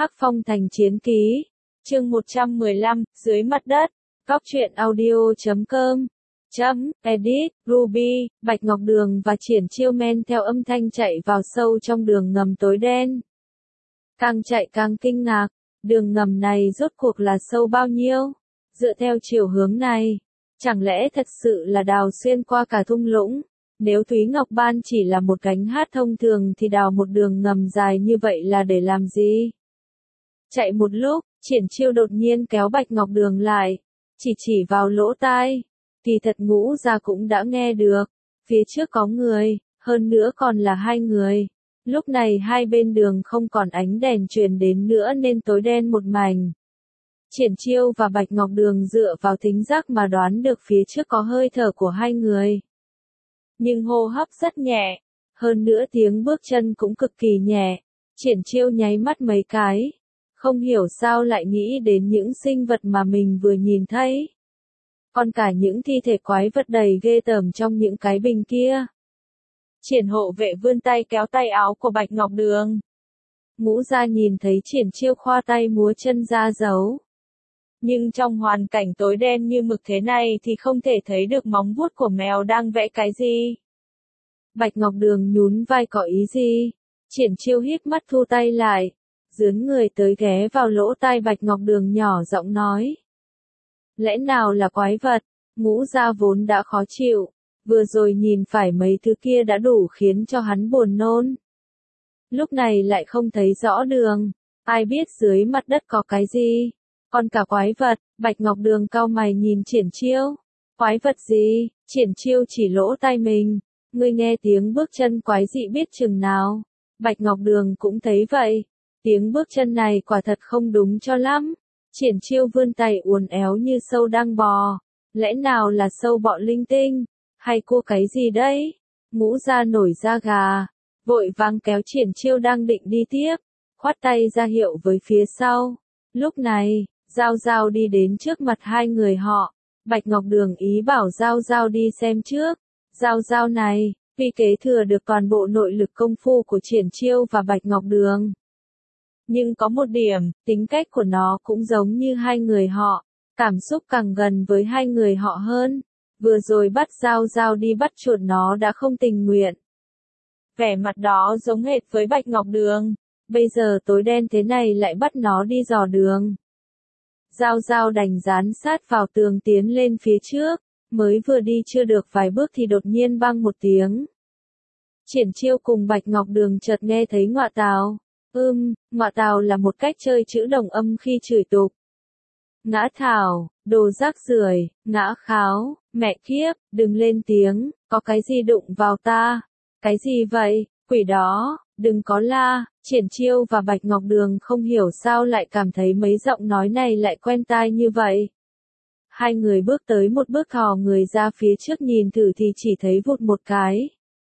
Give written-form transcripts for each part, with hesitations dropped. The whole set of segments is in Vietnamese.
Hắc Phong Thành Chiến Ký, chương 115, dưới mặt đất, Cóc truyện audio.com, edit, Ruby, Bạch Ngọc Đường và Triển Chiêu men theo âm thanh chạy vào sâu trong đường ngầm tối đen. Càng chạy càng kinh ngạc, đường ngầm này rốt cuộc là sâu bao nhiêu? Dựa theo chiều hướng này, chẳng lẽ thật sự là đào xuyên qua cả thung lũng? Nếu Thúy Ngọc Ban chỉ là một cánh hát thông thường thì đào một đường ngầm dài như vậy là để làm gì? Chạy một lúc, Triển Chiêu đột nhiên kéo Bạch Ngọc Đường lại, chỉ vào lỗ tai. Kỳ thật Ngũ Gia cũng đã nghe được, phía trước có người, hơn nữa còn là hai người. Lúc này hai bên đường không còn ánh đèn truyền đến nữa nên tối đen một mảnh. Triển Chiêu và Bạch Ngọc Đường dựa vào thính giác mà đoán được phía trước có hơi thở của hai người. Nhưng hô hấp rất nhẹ, hơn nữa tiếng bước chân cũng cực kỳ nhẹ. Triển Chiêu nháy mắt mấy cái, không hiểu sao lại nghĩ đến những sinh vật mà mình vừa nhìn thấy. Còn cả những thi thể quái vật đầy ghê tởm trong những cái bình kia. Triển hộ vệ vươn tay kéo tay áo của Bạch Ngọc Đường. Ngũ Gia nhìn thấy Triển Chiêu khoa tay múa chân ra giấu. Nhưng trong hoàn cảnh tối đen như mực thế này thì không thể thấy được móng vuốt của mèo đang vẽ cái gì. Bạch Ngọc Đường nhún vai có ý gì? Triển Chiêu híp mắt thu tay lại, dướn người tới ghé vào lỗ tai Bạch Ngọc Đường nhỏ giọng nói. Lẽ nào là quái vật? Ngũ Gia vốn đã khó chịu, vừa rồi nhìn phải mấy thứ kia đã đủ khiến cho hắn buồn nôn. Lúc này lại không thấy rõ đường, ai biết dưới mặt đất có cái gì? Còn cả quái vật, Bạch Ngọc Đường cau mày nhìn Triển Chiêu. Quái vật gì? Triển Chiêu chỉ lỗ tai mình. Ngươi nghe tiếng bước chân quái dị biết chừng nào? Bạch Ngọc Đường cũng thấy vậy. Tiếng bước chân này quả thật không đúng cho lắm. Triển Chiêu vươn tay uốn éo như sâu đang bò. Lẽ nào là sâu bọ linh tinh? Hay cua cái gì đấy? Ngũ Gia nổi da gà, vội vàng kéo Triển Chiêu đang định đi tiếp, khoát tay ra hiệu với phía sau. Lúc này, Giao Giao đi đến trước mặt hai người họ. Bạch Ngọc Đường ý bảo Giao Giao đi xem trước. Giao Giao này, vì kế thừa được toàn bộ nội lực công phu của Triển Chiêu và Bạch Ngọc Đường. Nhưng có một điểm, tính cách của nó cũng giống như hai người họ, cảm xúc càng gần với hai người họ hơn. Vừa rồi bắt Giao Giao đi bắt chuột nó đã không tình nguyện. Vẻ mặt đó giống hệt với Bạch Ngọc Đường, bây giờ tối đen thế này lại bắt nó đi dò đường. Giao Giao đành dán sát vào tường tiến lên phía trước, mới vừa đi chưa được vài bước thì đột nhiên bang một tiếng. Triển Chiêu cùng Bạch Ngọc Đường chợt nghe thấy ngọa tào. Ngọa tào là một cách chơi chữ đồng âm khi chửi tục. Ngã thảo, đồ rác rưởi, ngã kháo, mẹ kiếp, đừng lên tiếng, có cái gì đụng vào ta? Cái gì vậy, quỷ đó, đừng có la. Triển Chiêu và Bạch Ngọc Đường không hiểu sao lại cảm thấy mấy giọng nói này lại quen tai như vậy. Hai người bước tới một bước thò người ra phía trước nhìn thử thì chỉ thấy vụt một cái.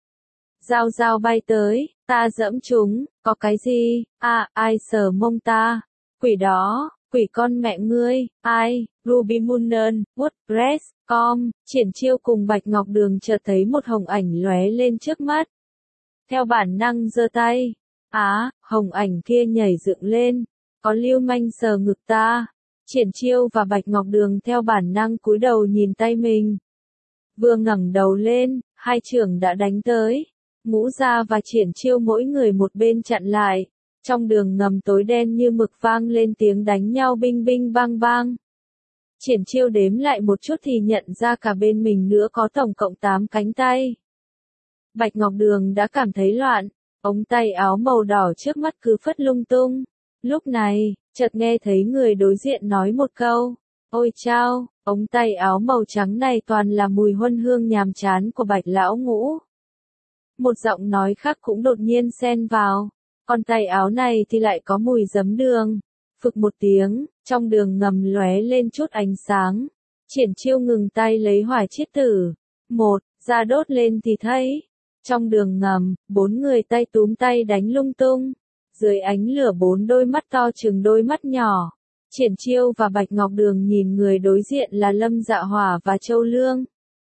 Giao Giao bay tới, ta dẫm chúng, có cái gì? Ai sờ mông ta? Quỷ đó, quỷ con mẹ ngươi, ai? Ruby Moonen, WordPress.com. Triển Chiêu cùng Bạch Ngọc Đường chợt thấy một hồng ảnh lóe lên trước mắt. Theo bản năng giơ tay. Hồng ảnh kia nhảy dựng lên, có lưu manh sờ ngực ta. Triển Chiêu và Bạch Ngọc Đường theo bản năng cúi đầu nhìn tay mình. Vừa ngẩng đầu lên, hai trưởng đã đánh tới. Ngũ Gia và Triển Chiêu mỗi người một bên chặn lại. Trong đường ngầm tối đen như mực vang lên tiếng đánh nhau binh binh bang bang. Triển Chiêu đếm lại một chút thì nhận ra cả bên mình nữa có tổng cộng 8 cánh tay. Bạch Ngọc Đường đã cảm thấy loạn, ống tay áo màu đỏ trước mắt cứ phất lung tung. Lúc này, chợt nghe thấy người đối diện nói một câu. Ôi chao, ống tay áo màu trắng này toàn là mùi huân hương nhàm chán của Bạch Lão Ngũ. Một giọng nói khác cũng đột nhiên xen vào. Còn tay áo này thì lại có mùi giấm đường. Phực một tiếng, trong đường ngầm lóe lên chút ánh sáng. Triển Chiêu ngừng tay lấy hỏa chiết tử. Ra đốt lên thì thấy. Trong đường ngầm, 4 người tay túm tay đánh lung tung. Dưới ánh lửa 4 đôi mắt to chừng đôi mắt nhỏ. Triển Chiêu và Bạch Ngọc Đường nhìn người đối diện là Lâm Dạ Hỏa và Châu Lương.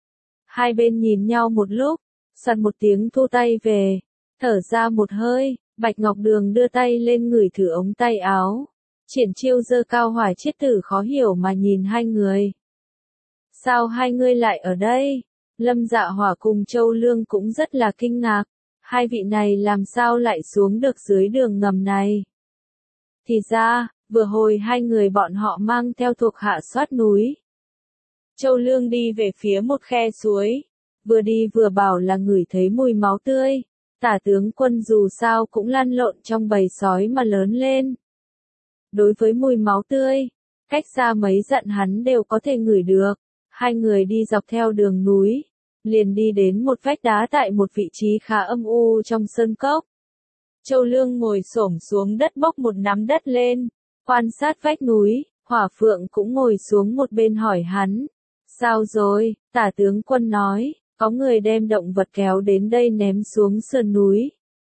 Hai bên nhìn nhau một lúc, sặc một tiếng thu tay về, thở ra một hơi, Bạch Ngọc Đường đưa tay lên ngửi thử ống tay áo. Triển Chiêu giơ cao hỏa chiết tử khó hiểu mà nhìn hai người. Sao hai ngươi lại ở đây? Lâm Dạ Hỏa cùng Châu Lương cũng rất là kinh ngạc. Hai vị này làm sao lại xuống được dưới đường ngầm này? Thì ra, vừa hồi hai người bọn họ mang theo thuộc hạ soát núi. Châu Lương đi về phía một khe suối. Vừa đi vừa bảo là ngửi thấy mùi máu tươi. Tả tướng quân dù sao cũng lăn lộn trong bầy sói mà lớn lên. Đối với mùi máu tươi, cách xa mấy dặm hắn đều có thể ngửi được. Hai người đi dọc theo đường núi, liền đi đến một vách đá tại một vị trí khá âm u trong sơn cốc. Châu Lương ngồi xổm xuống đất bốc một nắm đất lên, quan sát vách núi, Hỏa Phượng cũng ngồi xuống một bên hỏi hắn. Sao rồi? Tả tướng quân nói, có người đem động vật kéo đến đây ném xuống sườn núi.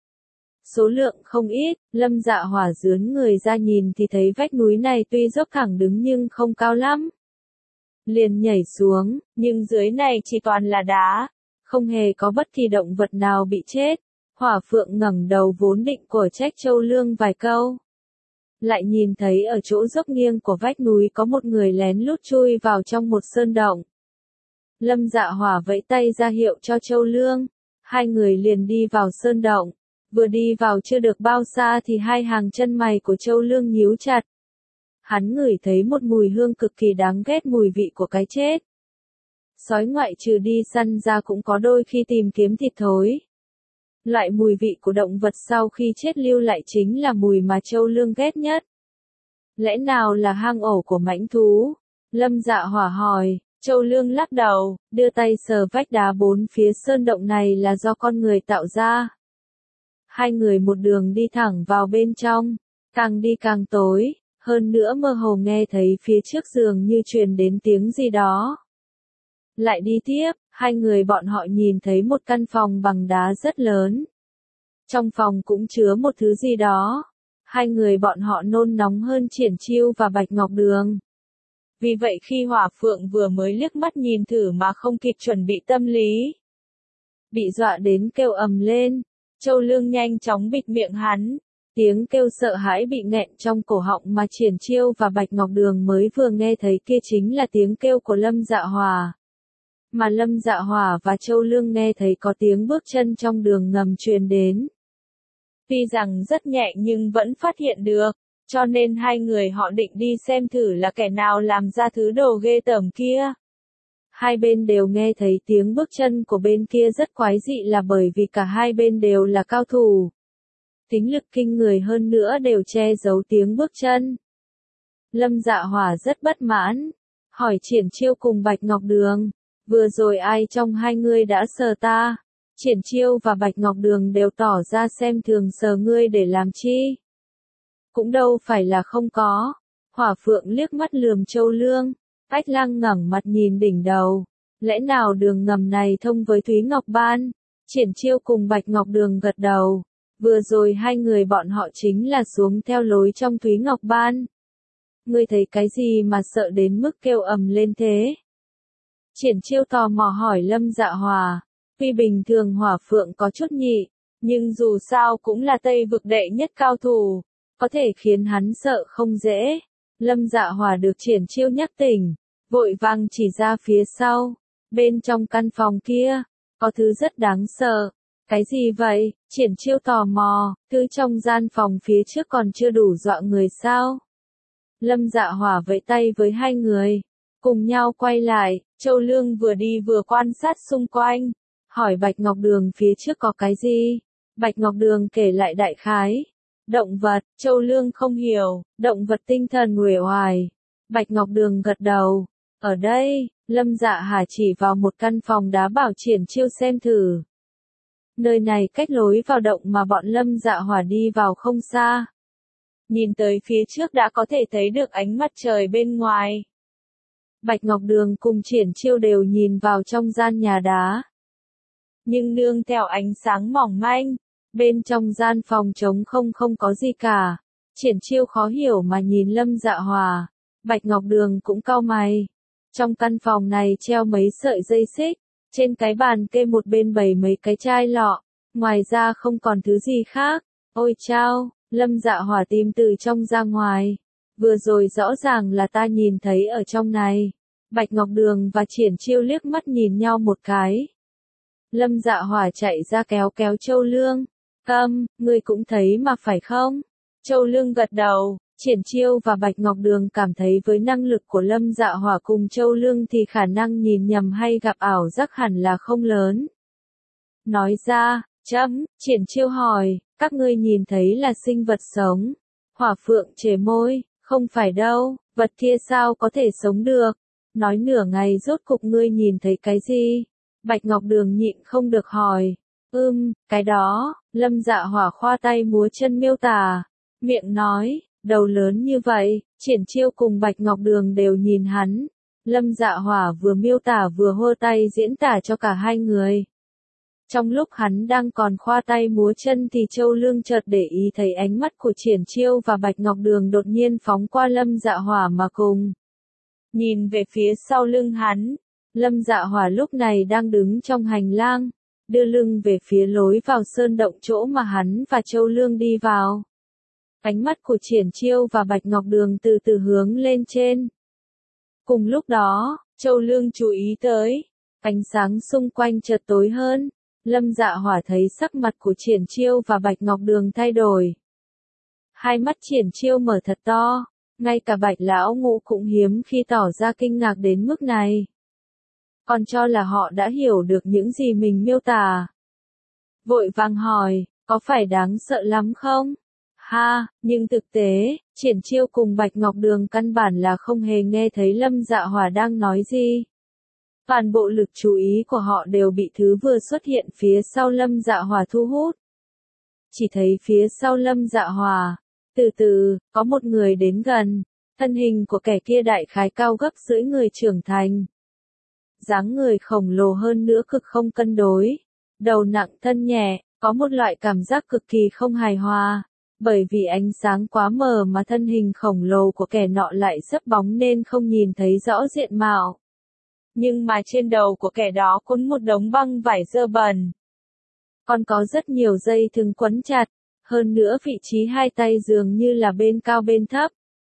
Số lượng không ít, Lâm Dạ Hỏa dướn người ra nhìn thì thấy vách núi này tuy dốc thẳng đứng nhưng không cao lắm. Liền nhảy xuống, nhưng dưới này chỉ toàn là đá, không hề có bất kỳ động vật nào bị chết. Hỏa Phượng ngẩng đầu vốn định của trách Châu Lương vài câu. Lại nhìn thấy ở chỗ dốc nghiêng của vách núi có một người lén lút chui vào trong một sơn động. Lâm Dạ Hỏa vẫy tay ra hiệu cho Châu Lương, hai người liền đi vào sơn động. Vừa đi vào chưa được bao xa thì hai hàng chân mày của Châu Lương nhíu chặt. Hắn ngửi thấy một mùi hương cực kỳ đáng ghét, mùi vị của cái chết. Sói ngoại trừ đi săn ra cũng có đôi khi tìm kiếm thịt thối. Loại mùi vị của động vật sau khi chết lưu lại chính là mùi mà Châu Lương ghét nhất. Lẽ nào là hang ổ của mãnh thú? Lâm Dạ Hỏa hỏi. Châu Lương lắc đầu, đưa tay sờ vách đá bốn phía sơn động này là do con người tạo ra. Hai người một đường đi thẳng vào bên trong, càng đi càng tối, hơn nữa mơ hồ nghe thấy phía trước dường như truyền đến tiếng gì đó. Lại đi tiếp, hai người bọn họ nhìn thấy một căn phòng bằng đá rất lớn. Trong phòng cũng chứa một thứ gì đó. Hai người bọn họ nôn nóng hơn Triển Chiêu và Bạch Ngọc Đường. Vì vậy khi Hỏa Phượng vừa mới liếc mắt nhìn thử mà không kịp chuẩn bị tâm lý. Bị dọa đến kêu ầm lên. Châu Lương nhanh chóng bịt miệng hắn. Tiếng kêu sợ hãi bị nghẹn trong cổ họng mà Triển Chiêu và Bạch Ngọc Đường mới vừa nghe thấy kia chính là tiếng kêu của Lâm Dạ Hỏa. Mà Lâm Dạ Hỏa và Châu Lương nghe thấy có tiếng bước chân trong đường ngầm truyền đến. Tuy rằng rất nhẹ nhưng vẫn phát hiện được, cho nên hai người họ định đi xem thử là kẻ nào làm ra thứ đồ ghê tởm kia. Hai bên đều nghe thấy tiếng bước chân của bên kia rất quái dị là bởi vì cả hai bên đều là cao thủ. Tính lực kinh người hơn nữa đều che giấu tiếng bước chân. Lâm Dạ Hỏa rất bất mãn, hỏi Triển Chiêu cùng Bạch Ngọc Đường, vừa rồi ai trong hai ngươi đã sờ ta? Triển Chiêu và Bạch Ngọc Đường đều tỏ ra xem thường, sờ ngươi để làm chi? Cũng đâu phải là không có. Hỏa Phượng liếc mắt lườm Châu Lương, Ách Lăng ngẩng mặt nhìn đỉnh đầu. Lẽ nào đường ngầm này thông với Thúy Ngọc Ban? Triển Chiêu cùng Bạch Ngọc Đường gật đầu. Vừa rồi hai người bọn họ chính là xuống theo lối trong Thúy Ngọc Ban. Ngươi thấy cái gì mà sợ đến mức kêu ầm lên thế? Triển Chiêu tò mò hỏi Lâm Dạ Hỏa. Tuy bình thường Hỏa Phượng có chút nhị, nhưng dù sao cũng là Tây vực đệ nhất cao thủ, có thể khiến hắn sợ không dễ. Lâm Dạ Hỏa được Triển Chiêu nhắc tỉnh, vội vàng chỉ ra phía sau, bên trong căn phòng kia, có thứ rất đáng sợ. Cái gì vậy? Triển Chiêu tò mò, thứ trong gian phòng phía trước còn chưa đủ dọa người sao? Lâm Dạ Hỏa vẫy tay với hai người, cùng nhau quay lại. Châu Lương vừa đi vừa quan sát xung quanh, hỏi Bạch Ngọc Đường phía trước có cái gì? Bạch Ngọc Đường kể lại đại khái. Động vật. Châu Lương không hiểu, động vật tinh thần uể oải. Bạch Ngọc Đường gật đầu. Ở đây, Lâm Dạ Hỏa chỉ vào một căn phòng đá bảo Triển Chiêu xem thử. Nơi này cách lối vào động mà bọn Lâm Dạ Hỏa đi vào không xa. Nhìn tới phía trước đã có thể thấy được ánh mặt trời bên ngoài. Bạch Ngọc Đường cùng Triển Chiêu đều nhìn vào trong gian nhà đá. Nhưng nương theo ánh sáng mỏng manh, bên trong gian phòng trống không có gì cả. Triển Chiêu khó hiểu mà nhìn Lâm Dạ Hỏa. Bạch Ngọc Đường cũng cau mày. Trong căn phòng này treo mấy sợi dây xích. Trên cái bàn kê một bên bày mấy cái chai lọ. Ngoài ra không còn thứ gì khác. Ôi chao, Lâm Dạ Hỏa tìm từ trong ra ngoài. Vừa rồi rõ ràng là ta nhìn thấy ở trong này. Bạch Ngọc Đường và Triển Chiêu liếc mắt nhìn nhau một cái. Lâm Dạ Hỏa chạy ra kéo kéo Châu Lương. Ngươi cũng thấy mà phải không? Châu Lương gật đầu. Triển Chiêu và Bạch Ngọc Đường cảm thấy với năng lực của Lâm Dạ Hỏa cùng Châu Lương thì khả năng nhìn nhầm hay gặp ảo giác hẳn là không lớn. Nói ra, Triển Chiêu hỏi, các ngươi nhìn thấy là sinh vật sống. Hỏa Phượng trề môi, không phải đâu, vật kia sao có thể sống được. Nói nửa ngày rốt cục ngươi nhìn thấy cái gì? Bạch Ngọc Đường nhịn không được hỏi. Cái đó, Lâm Dạ Hỏa khoa tay múa chân miêu tả. Miệng nói, đầu lớn như vậy, Triển Chiêu cùng Bạch Ngọc Đường đều nhìn hắn. Lâm Dạ Hỏa vừa miêu tả vừa hô tay diễn tả cho cả hai người. Trong lúc hắn đang còn khoa tay múa chân thì Châu Lương chợt để ý thấy ánh mắt của Triển Chiêu và Bạch Ngọc Đường đột nhiên phóng qua Lâm Dạ Hỏa mà cùng. Nhìn về phía sau lưng hắn, Lâm Dạ Hỏa lúc này đang đứng trong hành lang, đưa lưng về phía lối vào sơn động chỗ mà hắn và Châu Lương đi vào. Ánh mắt của Triển Chiêu và Bạch Ngọc Đường từ từ hướng lên trên. Cùng lúc đó, Châu Lương chú ý tới, ánh sáng xung quanh chợt tối hơn. Lâm Dạ Hỏa thấy sắc mặt của Triển Chiêu và Bạch Ngọc Đường thay đổi. Hai mắt Triển Chiêu mở thật to, ngay cả Bạch Lão Ngũ cũng hiếm khi tỏ ra kinh ngạc đến mức này. Còn cho là họ đã hiểu được những gì mình miêu tả. Vội vàng hỏi, có phải đáng sợ lắm không? Nhưng thực tế, Triển Chiêu cùng Bạch Ngọc Đường căn bản là không hề nghe thấy Lâm Dạ Hỏa đang nói gì. Toàn bộ lực chú ý của họ đều bị thứ vừa xuất hiện phía sau Lâm Dạ Hỏa thu hút. Chỉ thấy phía sau Lâm Dạ Hỏa, từ từ, có một người đến gần, thân hình của kẻ kia đại khái cao gấp rưỡi người trưởng thành. Dáng người khổng lồ hơn nữa cực không cân đối, đầu nặng thân nhẹ, có một loại cảm giác cực kỳ không hài hòa. Bởi vì ánh sáng quá mờ mà thân hình khổng lồ của kẻ nọ lại sấp bóng nên không nhìn thấy rõ diện mạo. Nhưng mà trên đầu của kẻ đó quấn một đống băng vải dơ bẩn. Còn có rất nhiều dây thừng quấn chặt, hơn nữa vị trí hai tay dường như là bên cao bên thấp.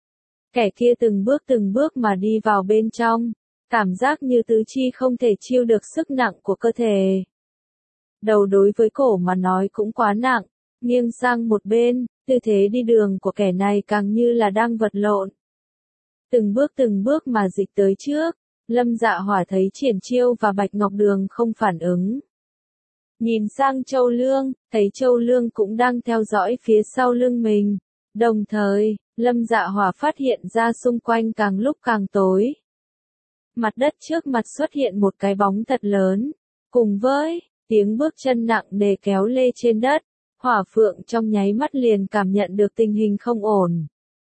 Kẻ kia từng bước mà đi vào bên trong, cảm giác như tứ chi không thể chịu được sức nặng của cơ thể. Đầu đối với cổ mà nói cũng quá nặng, nghiêng sang một bên, tư thế đi đường của kẻ này càng như là đang vật lộn. Từng bước mà dịch tới trước, Lâm Dạ Hỏa thấy Triển Chiêu và Bạch Ngọc Đường không phản ứng. Nhìn sang Châu Lương, thấy Châu Lương cũng đang theo dõi phía sau lưng mình. Đồng thời, Lâm Dạ Hỏa phát hiện ra xung quanh càng lúc càng tối. Mặt đất trước mặt xuất hiện một cái bóng thật lớn, cùng với tiếng bước chân nặng nề kéo lê trên đất. Hỏa Phượng trong nháy mắt liền cảm nhận được tình hình không ổn.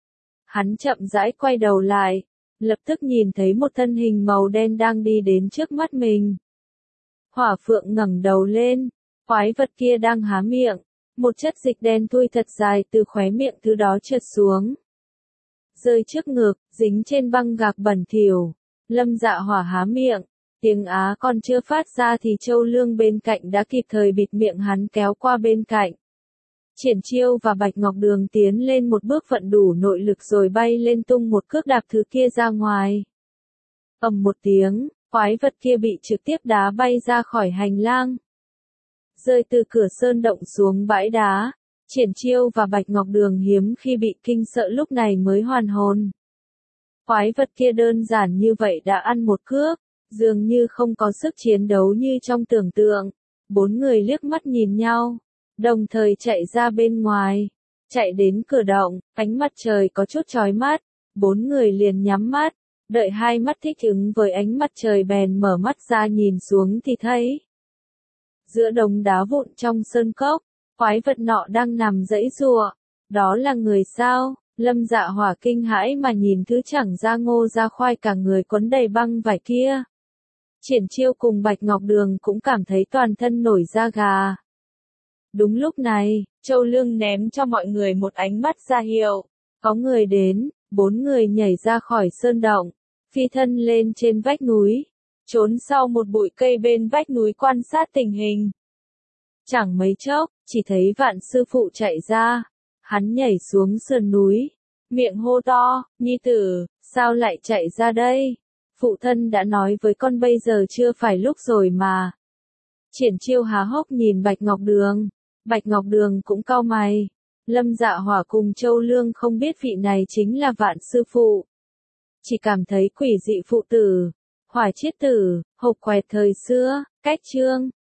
Hắn chậm rãi quay đầu lại, lập tức nhìn thấy một thân hình màu đen đang đi đến trước mắt mình. Hỏa Phượng ngẩng đầu lên, quái vật kia đang há miệng, một chất dịch đen thui thật dài từ khóe miệng thứ đó trượt xuống. Rơi trước ngực, dính trên băng gạc bẩn thỉu. Lâm Dạ Hỏa há miệng, tiếng á còn chưa phát ra thì Châu Lương bên cạnh đã kịp thời bịt miệng hắn kéo qua bên cạnh. Triển Chiêu và Bạch Ngọc Đường tiến lên một bước vận đủ nội lực rồi bay lên tung một cước đạp thứ kia ra ngoài. Ầm một tiếng, quái vật kia bị trực tiếp đá bay ra khỏi hành lang. Rơi từ cửa sơn động xuống bãi đá, Triển Chiêu và Bạch Ngọc Đường hiếm khi bị kinh sợ lúc này mới hoàn hồn. Quái vật kia đơn giản như vậy đã ăn một cước, dường như không có sức chiến đấu như trong tưởng tượng. Bốn người liếc mắt nhìn nhau, đồng thời chạy ra bên ngoài. Chạy đến cửa động, ánh mặt trời có chút chói mắt, bốn người liền nhắm mắt, đợi hai mắt thích ứng với ánh mặt trời bèn mở mắt ra nhìn xuống thì thấy. Giữa đống đá vụn trong sơn cốc, quái vật nọ đang nằm giãy giụa. Đó là người sao? Lâm Dạ Hỏa kinh hãi mà nhìn thứ chẳng ra ngô ra khoai cả người quấn đầy băng vải kia. Triển Chiêu cùng Bạch Ngọc Đường cũng cảm thấy toàn thân nổi da gà. Đúng lúc này, Châu Lương ném cho mọi người một ánh mắt ra hiệu. Có người đến, bốn người nhảy ra khỏi sơn động, phi thân lên trên vách núi, trốn sau một bụi cây bên vách núi quan sát tình hình. Chẳng mấy chốc, chỉ thấy Vạn sư phụ chạy ra, hắn nhảy xuống sườn núi, miệng hô to, nhi tử, sao lại chạy ra đây? Phụ thân đã nói với con bây giờ chưa phải lúc rồi mà. Triển Chiêu há hốc nhìn Bạch Ngọc Đường, Bạch Ngọc Đường cũng cau mày. Lâm Dạ Hỏa cùng Châu Lương không biết vị này chính là Vạn sư phụ. Chỉ cảm thấy quỷ dị phụ tử, Hỏa Chiết tử, hộp quẹt thời xưa, cách chương.